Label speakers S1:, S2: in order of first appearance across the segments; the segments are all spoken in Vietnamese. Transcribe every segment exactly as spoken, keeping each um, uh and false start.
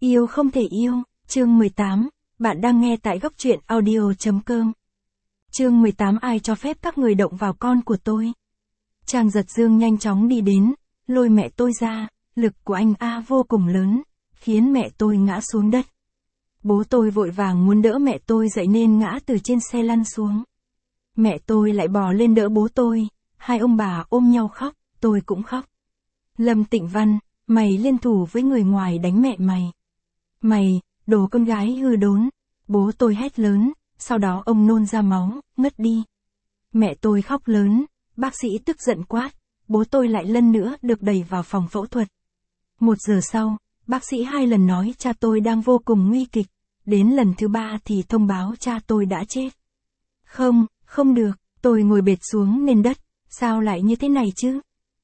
S1: Yêu không thể yêu, chương mười tám, bạn đang nghe tại góc truyện audio chấm com. Chương mười tám ai cho phép các người động vào con của tôi? Trang Giật Dương nhanh chóng đi đến, lôi mẹ tôi ra, lực của anh A vô cùng lớn, khiến mẹ tôi ngã xuống đất. Bố tôi vội vàng muốn đỡ mẹ tôi dậy nên ngã từ trên xe lăn xuống. Mẹ tôi lại bò lên đỡ bố tôi, hai ông bà ôm nhau khóc, tôi cũng khóc. Lâm Tịnh Văn, mày liên thủ với người ngoài đánh mẹ mày. Mày, đồ con gái hư đốn. Bố tôi hét lớn, sau đó ông nôn ra máu, ngất đi. Mẹ tôi khóc lớn, bác sĩ tức giận quát, bố tôi lại lần nữa được đẩy vào phòng phẫu thuật. Một giờ sau, bác sĩ hai lần nói cha tôi đang vô cùng nguy kịch, đến lần thứ ba thì thông báo cha tôi đã chết. Không, không được, tôi ngồi bệt xuống nền đất, sao lại như thế này chứ?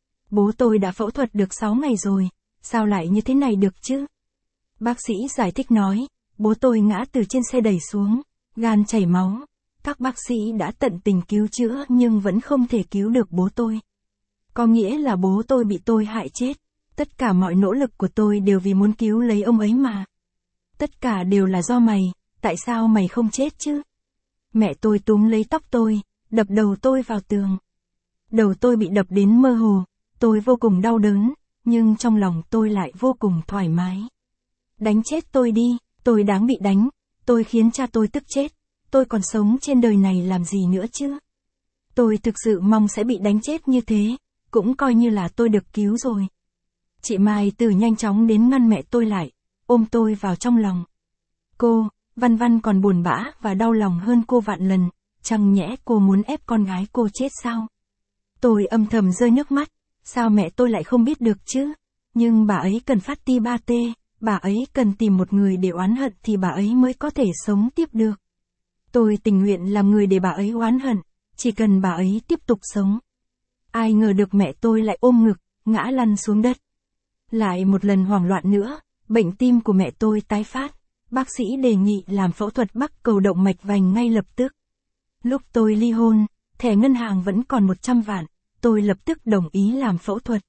S1: Bố tôi đã phẫu thuật được sáu ngày rồi, sao lại như thế này được chứ? Bác sĩ giải thích nói, bố tôi ngã từ trên xe đẩy xuống, gan chảy máu. Các bác sĩ đã tận tình cứu chữa nhưng vẫn không thể cứu được bố tôi. Có nghĩa là bố tôi bị tôi hại chết. Tất cả mọi nỗ lực của tôi đều vì muốn cứu lấy ông ấy mà. Tất cả đều là do mày, tại sao mày không chết chứ? Mẹ tôi túm lấy tóc tôi, đập đầu tôi vào tường. Đầu tôi bị đập đến mơ hồ, tôi vô cùng đau đớn, nhưng trong lòng tôi lại vô cùng thoải mái. Đánh chết tôi đi, tôi đáng bị đánh, tôi khiến cha tôi tức chết, tôi còn sống trên đời này làm gì nữa chứ? Tôi thực sự mong sẽ bị đánh chết như thế, cũng coi như là tôi được cứu rồi. Chị Mai Từ nhanh chóng đến ngăn mẹ tôi lại, ôm tôi vào trong lòng. Cô, Văn Văn còn buồn bã và đau lòng hơn cô vạn lần, chẳng nhẽ cô muốn ép con gái cô chết sao? Tôi âm thầm rơi nước mắt, sao mẹ tôi lại không biết được chứ? Nhưng bà ấy cần phát ti ba tê, bà ấy cần tìm một người để oán hận thì bà ấy mới có thể sống tiếp được. Tôi tình nguyện làm người để bà ấy oán hận, chỉ cần bà ấy tiếp tục sống. Ai ngờ được mẹ tôi lại ôm ngực, ngã lăn xuống đất. Lại một lần hoảng loạn nữa, bệnh tim của mẹ tôi tái phát, bác sĩ đề nghị làm phẫu thuật bắc cầu động mạch vành ngay lập tức. Lúc tôi ly hôn, thẻ ngân hàng vẫn còn một trăm vạn, tôi lập tức đồng ý làm phẫu thuật.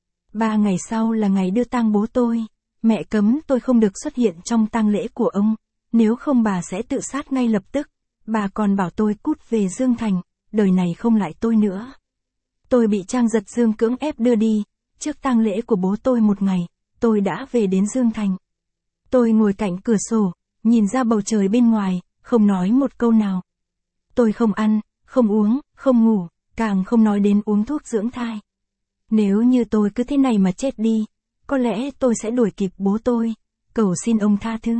S1: Ba ngày sau là ngày đưa tang bố tôi, mẹ cấm tôi không được xuất hiện trong tang lễ của ông, nếu không bà sẽ tự sát ngay lập tức, bà còn bảo tôi cút về Dương Thành, đời này không lại tôi nữa. Tôi bị Trang Giật Dương cưỡng ép đưa đi, trước tang lễ của bố tôi một ngày, tôi đã về đến Dương Thành. Tôi ngồi cạnh cửa sổ, nhìn ra bầu trời bên ngoài, không nói một câu nào. Tôi không ăn, không uống, không ngủ, càng không nói đến uống thuốc dưỡng thai. Nếu như tôi cứ thế này mà chết đi, có lẽ tôi sẽ đuổi kịp bố tôi, cầu xin ông tha thứ.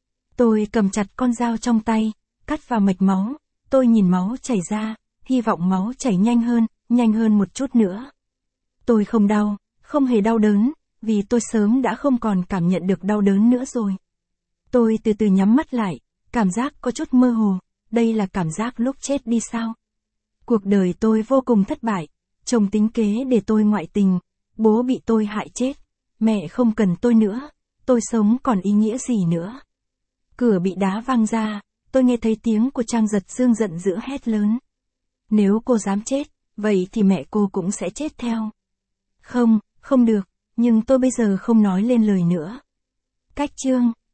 S1: Tôi cầm chặt con dao trong tay, cắt vào mạch máu, tôi nhìn máu chảy ra, hy vọng máu chảy nhanh hơn, nhanh hơn một chút nữa. Tôi không đau, không hề đau đớn, vì tôi sớm đã không còn cảm nhận được đau đớn nữa rồi. Tôi từ từ nhắm mắt lại, cảm giác có chút mơ hồ, đây là cảm giác lúc chết đi sao? Cuộc đời tôi vô cùng thất bại, chồng tính kế để tôi ngoại tình, bố bị tôi hại chết, mẹ không cần tôi nữa, tôi sống còn ý nghĩa gì nữa? Cửa bị đá văng ra, tôi nghe thấy tiếng của Trang Giật Dương giận dữ hét lớn. Nếu cô dám chết, vậy thì mẹ cô cũng sẽ chết theo. Không, không được, nhưng tôi bây giờ không nói lên lời nữa. Cách chương